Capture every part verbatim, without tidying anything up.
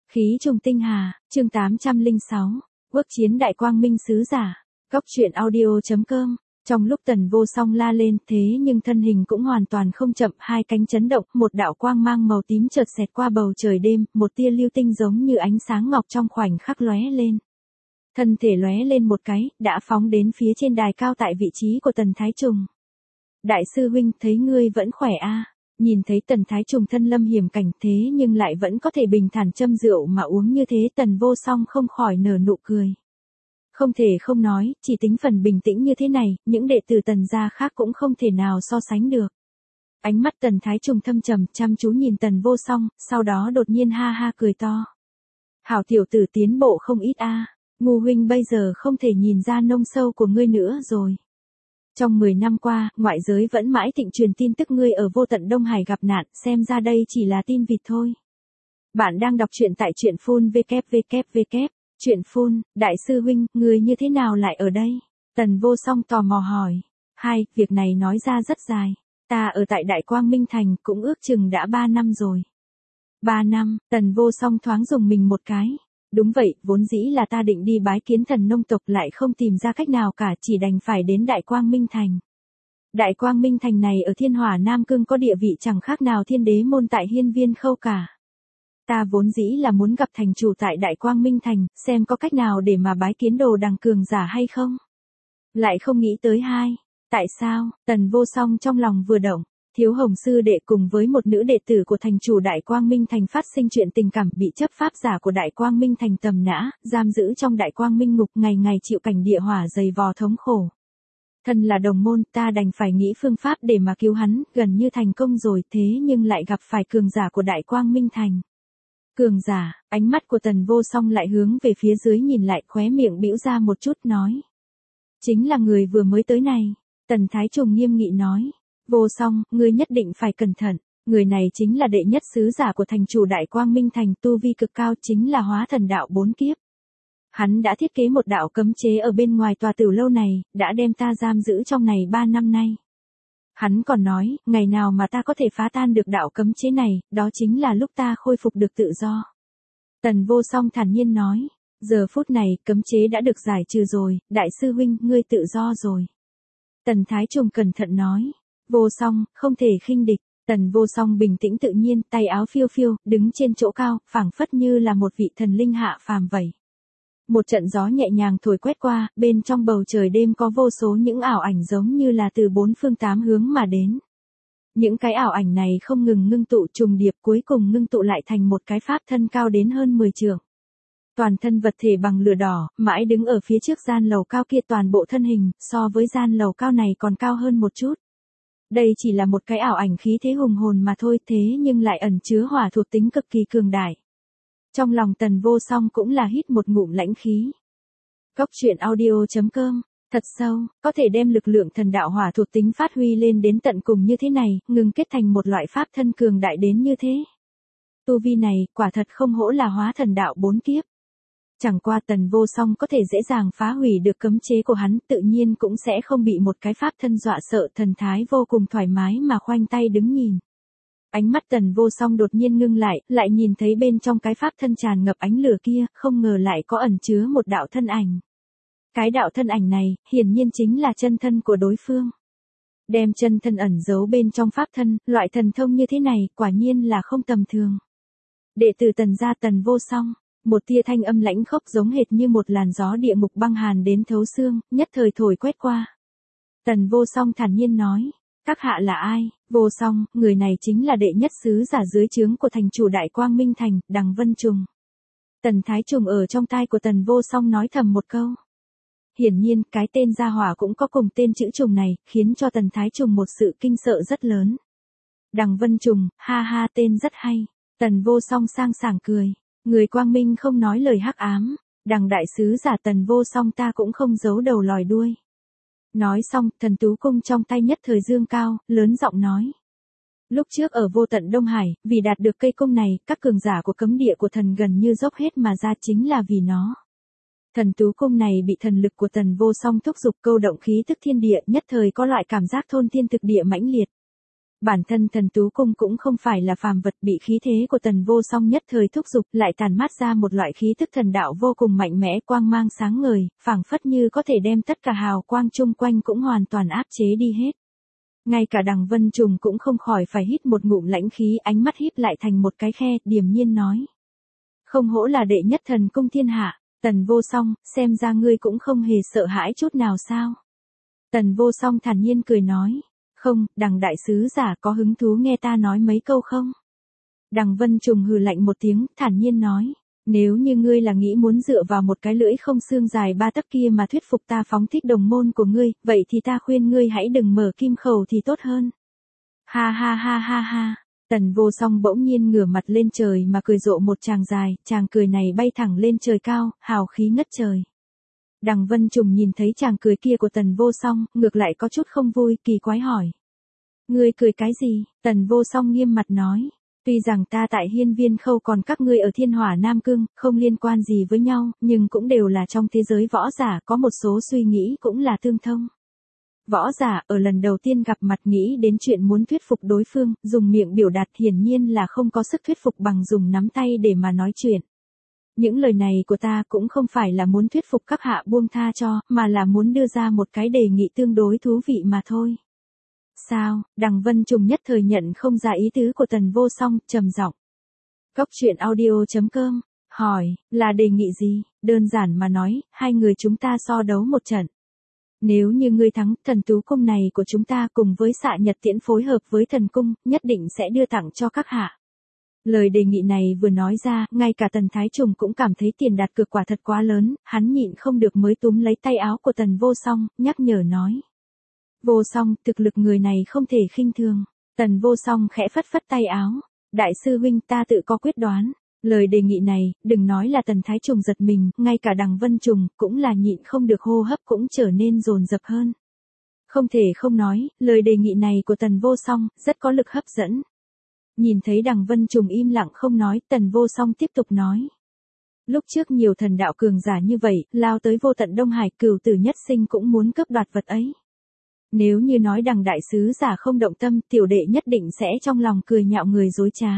Khí trùng tinh hà, chương tám trăm lẻ sáu, quốc chiến đại quang minh sứ giả, góc truyện audio.com. Trong lúc Tần Vô Song la lên, thế nhưng thân hình cũng hoàn toàn không chậm, hai cánh chấn động, một đạo quang mang màu tím chợt xẹt qua bầu trời đêm, một tia lưu tinh giống như ánh sáng ngọc trong khoảnh khắc lóe lên. Thân thể lóe lên một cái, đã phóng đến phía trên đài cao tại vị trí của Tần Thái Trùng. Đại sư huynh, thấy ngươi vẫn khỏe a? À? Nhìn thấy Tần Thái Trùng thân lâm hiểm cảnh thế nhưng lại vẫn có thể bình thản châm rượu mà uống như thế, Tần Vô Song không khỏi nở nụ cười. Không thể không nói, chỉ tính phần bình tĩnh như thế này, những đệ tử Tần gia khác cũng không thể nào so sánh được. Ánh mắt Tần Thái Trùng thâm trầm, chăm chú nhìn Tần Vô Song, sau đó đột nhiên ha ha cười to. Hảo tiểu tử tiến bộ không ít a, à. Ngu huynh bây giờ không thể nhìn ra nông sâu của ngươi nữa rồi. Trong mười năm qua, ngoại giới vẫn mãi thịnh truyền tin tức ngươi ở vô tận Đông Hải gặp nạn, xem ra đây chỉ là tin vịt thôi. Bạn đang đọc truyện tại truyện phun www. Truyện phun, đại sư huynh, ngươi như thế nào lại ở đây? Tần Vô Song tò mò hỏi. Hai, việc này nói ra rất dài. Ta ở tại Đại Quang Minh Thành cũng ước chừng đã ba năm rồi. Ba năm, Tần Vô Song thoáng dùng mình một cái. Đúng vậy, vốn dĩ là ta định đi bái kiến thần nông tộc lại không tìm ra cách nào cả, chỉ đành phải đến Đại Quang Minh Thành. Đại Quang Minh Thành này ở Thiên Hỏa Nam Cương có địa vị chẳng khác nào Thiên Đế môn tại Hiên Viên Khâu cả. Ta vốn dĩ là muốn gặp thành chủ tại Đại Quang Minh Thành, xem có cách nào để mà bái kiến đồ đằng cường giả hay không. Lại không nghĩ tới hai. Tại sao? Tần Vô Song trong lòng vừa động. Thiếu Hồng sư đệ cùng với một nữ đệ tử của thành chủ Đại Quang Minh Thành phát sinh chuyện tình cảm, bị chấp pháp giả của Đại Quang Minh Thành tầm nã, giam giữ trong Đại Quang Minh ngục, ngày ngày chịu cảnh địa hỏa dày vò thống khổ. Thân là đồng môn, ta đành phải nghĩ phương pháp để mà cứu hắn, gần như thành công rồi, thế nhưng lại gặp phải cường giả của Đại Quang Minh Thành. Cường giả, ánh mắt của Tần Vô Song lại hướng về phía dưới nhìn lại, khóe miệng bĩu ra một chút nói. Chính là người vừa mới tới này. Tần Thái Trùng nghiêm nghị nói. Vô Song, ngươi nhất định phải cẩn thận, người này chính là đệ nhất sứ giả của thành chủ Đại Quang Minh Thành, tu vi cực cao, chính là hóa thần đạo bốn kiếp. Hắn đã thiết kế một đạo cấm chế ở bên ngoài tòa tử lâu này, đã đem ta giam giữ trong này ba năm nay. Hắn còn nói, ngày nào mà ta có thể phá tan được đạo cấm chế này, đó chính là lúc ta khôi phục được tự do. Tần Vô Song thản nhiên nói, giờ phút này, cấm chế đã được giải trừ rồi, đại sư huynh, ngươi tự do rồi. Tần Thái Trùng cẩn thận nói. Vô Song, không thể khinh địch. Tần Vô Song bình tĩnh tự nhiên, tay áo phiêu phiêu, đứng trên chỗ cao, phảng phất như là một vị thần linh hạ phàm vậy. Một trận gió nhẹ nhàng thổi quét qua, bên trong bầu trời đêm có vô số những ảo ảnh giống như là từ bốn phương tám hướng mà đến. Những cái ảo ảnh này không ngừng ngưng tụ trùng điệp, cuối cùng ngưng tụ lại thành một cái pháp thân cao đến hơn mười trượng. Toàn thân vật thể bằng lửa đỏ, mãi đứng ở phía trước gian lầu cao kia, toàn bộ thân hình, so với gian lầu cao này còn cao hơn một chút. Đây chỉ là một cái ảo ảnh khí thế hùng hồn mà thôi, thế nhưng lại ẩn chứa hỏa thuộc tính cực kỳ cường đại. Trong lòng Tần Vô Song cũng là hít một ngụm lãnh khí. Góc truyện audio.com, thật sâu, có thể đem lực lượng thần đạo hỏa thuộc tính phát huy lên đến tận cùng như thế này, ngừng kết thành một loại pháp thân cường đại đến như thế. Tu vi này, quả thật không hổ là hóa thần đạo bốn kiếp. Chẳng qua Tần Vô Song có thể dễ dàng phá hủy được cấm chế của hắn, tự nhiên cũng sẽ không bị một cái pháp thân dọa sợ, thần thái vô cùng thoải mái mà khoanh tay đứng nhìn. Ánh mắt Tần Vô Song đột nhiên ngưng lại, lại nhìn thấy bên trong cái pháp thân tràn ngập ánh lửa kia, không ngờ lại có ẩn chứa một đạo thân ảnh. Cái đạo thân ảnh này, hiển nhiên chính là chân thân của đối phương. Đem chân thân ẩn giấu bên trong pháp thân, loại thần thông như thế này, quả nhiên là không tầm thường. Đệ tử Tần gia Tần Vô Song. Một tia thanh âm lãnh khốc giống hệt như một làn gió địa ngục băng hàn đến thấu xương, nhất thời thổi quét qua. Tần Vô Song thản nhiên nói, các hạ là ai? Vô Song, người này chính là đệ nhất sứ giả dưới trướng của thành chủ Đại Quang Minh Thành, Đằng Vân Trùng. Tần Thái Trùng ở trong tai của Tần Vô Song nói thầm một câu. Hiển nhiên, cái tên gia hỏa cũng có cùng tên chữ trùng này, khiến cho Tần Thái Trùng một sự kinh sợ rất lớn. Đằng Vân Trùng, ha ha, tên rất hay. Tần Vô Song sang sảng cười. Người quang minh không nói lời hắc ám, Đằng đại sứ giả Tần Vô Song ta cũng không giấu đầu lòi đuôi. Nói xong, thần tú cung trong tay nhất thời dương cao, lớn giọng nói. Lúc trước ở vô tận Đông Hải, vì đạt được cây cung này, các cường giả của cấm địa của thần gần như dốc hết mà ra, chính là vì nó. Thần tú cung này bị thần lực của Tần Vô Song thúc giục, câu động khí tức thiên địa, nhất thời có loại cảm giác thôn thiên thực địa mãnh liệt. Bản thân Thần Tú Cung cũng không phải là phàm vật, bị khí thế của Tần Vô Song nhất thời thúc giục, lại tàn mát ra một loại khí tức thần đạo vô cùng mạnh mẽ, quang mang sáng ngời, phảng phất như có thể đem tất cả hào quang chung quanh cũng hoàn toàn áp chế đi hết. Ngay cả Đằng Vân Trùng cũng không khỏi phải hít một ngụm lãnh khí, ánh mắt híp lại thành một cái khe, điềm nhiên nói: "Không hổ là đệ nhất thần cung thiên hạ, Tần Vô Song, xem ra ngươi cũng không hề sợ hãi chút nào sao?" Tần Vô Song thản nhiên cười nói: "Không, Đằng đại sứ giả có hứng thú nghe ta nói mấy câu không?" Đằng Vân Trùng hừ lạnh một tiếng, thản nhiên nói: "Nếu như ngươi là nghĩ muốn dựa vào một cái lưỡi không xương dài ba tấc kia mà thuyết phục ta phóng thích đồng môn của ngươi, vậy thì ta khuyên ngươi hãy đừng mở kim khẩu thì tốt hơn." Ha ha ha ha ha. Tần Vô Song bỗng nhiên ngửa mặt lên trời mà cười rộ một tràng dài, tràng cười này bay thẳng lên trời cao, hào khí ngất trời. Đằng Vân Trùng nhìn thấy tràng cười kia của Tần Vô Song, ngược lại có chút không vui, kỳ quái hỏi: "Ngươi cười cái gì?" Tần Vô Song nghiêm mặt nói: "Tuy rằng ta tại Hiên Viên Khâu còn các ngươi ở Thiên Hỏa Nam Cương, không liên quan gì với nhau, nhưng cũng đều là trong thế giới võ giả, có một số suy nghĩ cũng là tương thông. Võ giả ở lần đầu tiên gặp mặt nghĩ đến chuyện muốn thuyết phục đối phương, dùng miệng biểu đạt hiển nhiên là không có sức thuyết phục bằng dùng nắm tay để mà nói chuyện. Những lời này của ta cũng không phải là muốn thuyết phục các hạ buông tha cho, mà là muốn đưa ra một cái đề nghị tương đối thú vị mà thôi." "Sao?" Đằng Vân Trùng nhất thời nhận không ra ý tứ của Tần Vô Song, trầm giọng. Cốc truyện audio chấm com hỏi: "Là đề nghị gì?" "Đơn giản mà nói, hai người chúng ta so đấu một trận. Nếu như ngươi thắng, Thần Tú Cung này của chúng ta cùng với Xạ Nhật Tiễn phối hợp với thần cung, nhất định sẽ đưa tặng cho các hạ." Lời đề nghị này vừa nói ra, ngay cả Tần Thái Trùng cũng cảm thấy tiền đặt cược quả thật quá lớn, hắn nhịn không được mới túm lấy tay áo của Tần Vô Song, nhắc nhở nói: "Vô Song, thực lực người này không thể khinh thường." Tần Vô Song khẽ phất phất tay áo: "Đại sư huynh, ta tự có quyết đoán." Lời đề nghị này, đừng nói là Tần Thái Trùng giật mình, ngay cả Đằng Vân Trùng cũng là nhịn không được, hô hấp cũng trở nên dồn dập hơn. Không thể không nói, lời đề nghị này của Tần Vô Song rất có lực hấp dẫn. Nhìn thấy Đằng Vân Trùng im lặng không nói, Tần Vô Song tiếp tục nói: "Lúc trước nhiều thần đạo cường giả như vậy, lao tới vô tận Đông Hải, cửu tử nhất sinh cũng muốn cướp đoạt vật ấy. Nếu như nói Đằng đại sứ giả không động tâm, tiểu đệ nhất định sẽ trong lòng cười nhạo người dối trá.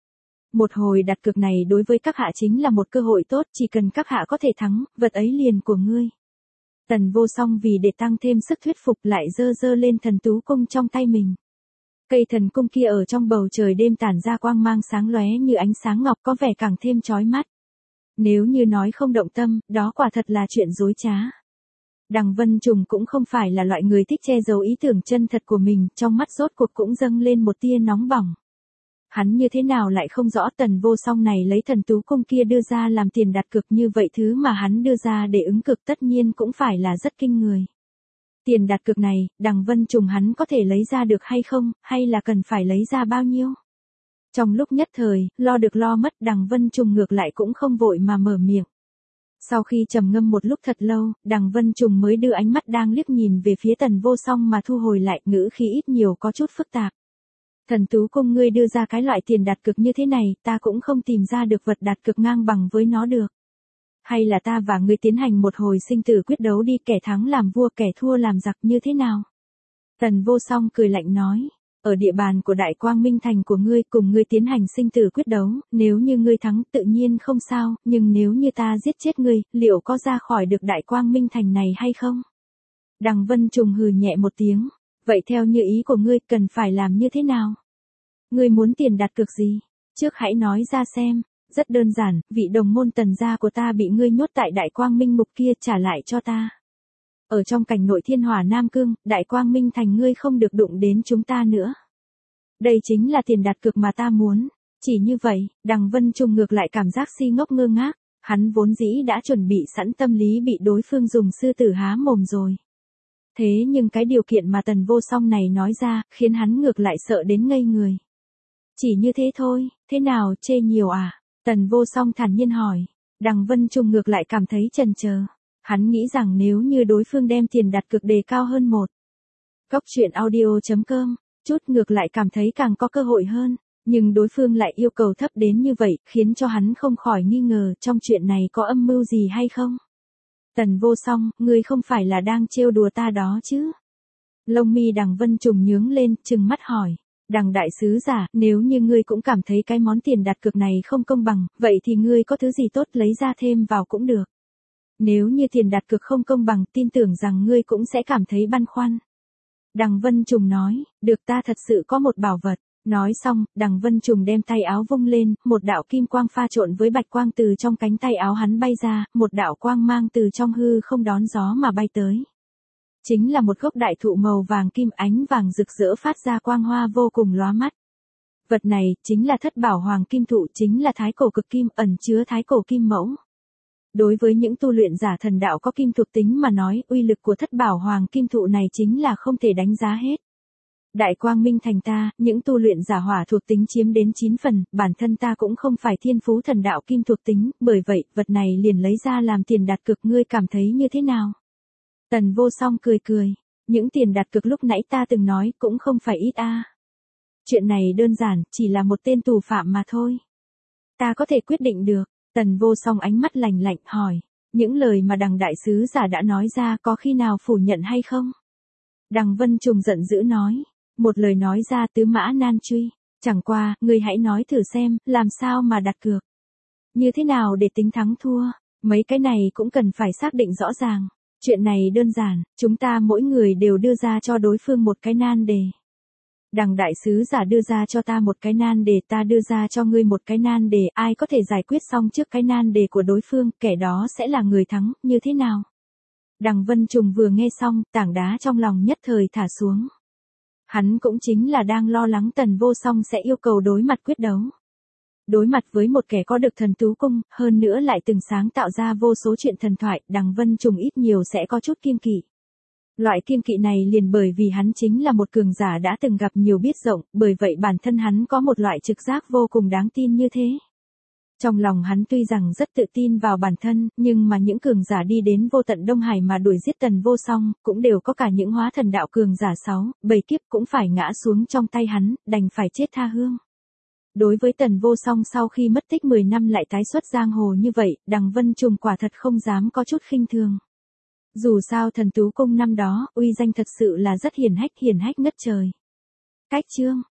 Một hồi đặt cược này đối với các hạ chính là một cơ hội tốt, chỉ cần các hạ có thể thắng, vật ấy liền của ngươi." Tần Vô Song vì để tăng thêm sức thuyết phục lại giơ giơ lên Thần Tú Cung trong tay mình. Cây thần cung kia ở trong bầu trời đêm tản ra quang mang sáng lóe như ánh sáng ngọc, có vẻ càng thêm chói mắt. Nếu như nói không động tâm, đó quả thật là chuyện dối trá. Đằng Vân Trùng cũng không phải là loại người thích che giấu ý tưởng chân thật của mình, trong mắt rốt cuộc cũng dâng lên một tia nóng bỏng. Hắn như thế nào lại không rõ Tần Vô Song này lấy Thần Tú Cung kia đưa ra làm tiền đặt cược, như vậy thứ mà hắn đưa ra để ứng cực tất nhiên cũng phải là rất kinh người. Tiền đặt cược này, Đằng Vân Trùng hắn có thể lấy ra được hay không, hay là cần phải lấy ra bao nhiêu? Trong lúc nhất thời, lo được lo mất, Đằng Vân Trùng ngược lại cũng không vội mà mở miệng. Sau khi trầm ngâm một lúc thật lâu, Đằng Vân Trùng mới đưa ánh mắt đang liếc nhìn về phía Tần Vô Song mà thu hồi lại, ngữ khí ít nhiều có chút phức tạp. "Thần Tú Cung ngươi đưa ra cái loại tiền đặt cược như thế này, ta cũng không tìm ra được vật đặt cược ngang bằng với nó được. Hay là ta và ngươi tiến hành một hồi sinh tử quyết đấu đi, kẻ thắng làm vua, kẻ thua làm giặc, như thế nào?" Tần Vô Song cười lạnh nói: "Ở địa bàn của Đại Quang Minh Thành của ngươi, cùng ngươi tiến hành sinh tử quyết đấu, nếu như ngươi thắng tự nhiên không sao, nhưng nếu như ta giết chết ngươi, liệu có ra khỏi được Đại Quang Minh Thành này hay không?" Đằng Vân Trùng hừ nhẹ một tiếng: "Vậy theo như ý của ngươi, cần phải làm như thế nào? Ngươi muốn tiền đặt cược gì? Trước hãy nói ra xem." "Rất đơn giản, vị đồng môn Tần gia của ta bị ngươi nhốt tại Đại Quang Minh Ngục kia, trả lại cho ta. Ở trong cảnh nội Thiên Hỏa Nam Cương, Đại Quang Minh Thành ngươi không được đụng đến chúng ta nữa. Đây chính là tiền đặt cược mà ta muốn." Chỉ như vậy, Đằng Vân Trùng ngược lại cảm giác si ngốc ngơ ngác, hắn vốn dĩ đã chuẩn bị sẵn tâm lý bị đối phương dùng sư tử há mồm rồi. Thế nhưng cái điều kiện mà Tần Vô Song này nói ra, khiến hắn ngược lại sợ đến ngây người. "Chỉ như thế thôi, thế nào, chê nhiều à?" Tần Vô Song thản nhiên hỏi. Đằng Vân Trùng ngược lại cảm thấy chần chờ. Hắn nghĩ rằng nếu như đối phương đem tiền đặt cược đề cao hơn một. Cốc truyện audio chấm com, chút ngược lại cảm thấy càng có cơ hội hơn. Nhưng đối phương lại yêu cầu thấp đến như vậy, khiến cho hắn không khỏi nghi ngờ trong chuyện này có âm mưu gì hay không. "Tần Vô Song, ngươi không phải là đang trêu đùa ta đó chứ?" Lông mi Đằng Vân Trùng nhướng lên, trừng mắt hỏi. Đằng đại sứ giả, nếu như ngươi cũng cảm thấy cái món tiền đặt cược này không công bằng, vậy thì ngươi có thứ gì tốt lấy ra thêm vào cũng được. Nếu như tiền đặt cược không công bằng, tin tưởng rằng ngươi cũng sẽ cảm thấy băn khoăn. Đằng Vân Trùng nói, được, ta thật sự có một bảo vật. Nói xong, đằng Vân Trùng đem tay áo vung lên, một đạo kim quang pha trộn với bạch quang từ trong cánh tay áo hắn bay ra, một đạo quang mang từ trong hư không đón gió mà bay tới. Chính là một gốc đại thụ màu vàng kim, ánh vàng rực rỡ phát ra quang hoa vô cùng lóa mắt. Vật này, chính là thất bảo hoàng kim thụ, chính là thái cổ cực kim, ẩn chứa thái cổ kim mẫu. Đối với những tu luyện giả thần đạo có kim thuộc tính mà nói, uy lực của thất bảo hoàng kim thụ này chính là không thể đánh giá hết. Đại quang minh thành ta, những tu luyện giả hỏa thuộc tính chiếm đến chín phần, bản thân ta cũng không phải thiên phú thần đạo kim thuộc tính, bởi vậy, vật này liền lấy ra làm tiền đặt cược, ngươi cảm thấy như thế nào? Tần Vô Song cười cười, những tiền đặt cược lúc nãy ta từng nói cũng không phải ít a. Chuyện này đơn giản, chỉ là một tên tù phạm mà thôi. Ta có thể quyết định được. Tần Vô Song ánh mắt lạnh lạnh hỏi, những lời mà đằng đại sứ giả đã nói ra có khi nào phủ nhận hay không? Đằng Vân Trùng giận dữ nói, một lời nói ra tứ mã nan truy, chẳng qua, ngươi hãy nói thử xem, làm sao mà đặt cược? Như thế nào để tính thắng thua? Mấy cái này cũng cần phải xác định rõ ràng. Chuyện này đơn giản, chúng ta mỗi người đều đưa ra cho đối phương một cái nan đề. Đằng đại sứ giả đưa ra cho ta một cái nan đề, ta đưa ra cho ngươi một cái nan đề, ai có thể giải quyết xong trước cái nan đề của đối phương, kẻ đó sẽ là người thắng, như thế nào? Đằng Vân Trùng vừa nghe xong, tảng đá trong lòng nhất thời thả xuống. Hắn cũng chính là đang lo lắng Tần Vô Song sẽ yêu cầu đối mặt quyết đấu. Đối mặt với một kẻ có được thần tú cung, hơn nữa lại từng sáng tạo ra vô số chuyện thần thoại, đằng Vân Trùng ít nhiều sẽ có chút kiêng kỵ. Loại kiêng kỵ này liền bởi vì hắn chính là một cường giả đã từng gặp nhiều biết rộng, bởi vậy bản thân hắn có một loại trực giác vô cùng đáng tin như thế. Trong lòng hắn tuy rằng rất tự tin vào bản thân, nhưng mà những cường giả đi đến vô tận Đông Hải mà đuổi giết Tần Vô Song, cũng đều có cả những hóa thần đạo cường giả sáu, bảy kiếp cũng phải ngã xuống trong tay hắn, đành phải chết tha hương. Đối với Tần Vô Song sau khi mất tích mười năm lại tái xuất giang hồ như vậy, đằng Vân Trùng quả thật không dám có chút khinh thường. Dù sao thần tú cung năm đó, uy danh thật sự là rất hiển hách hiển hách ngất trời. Cách chương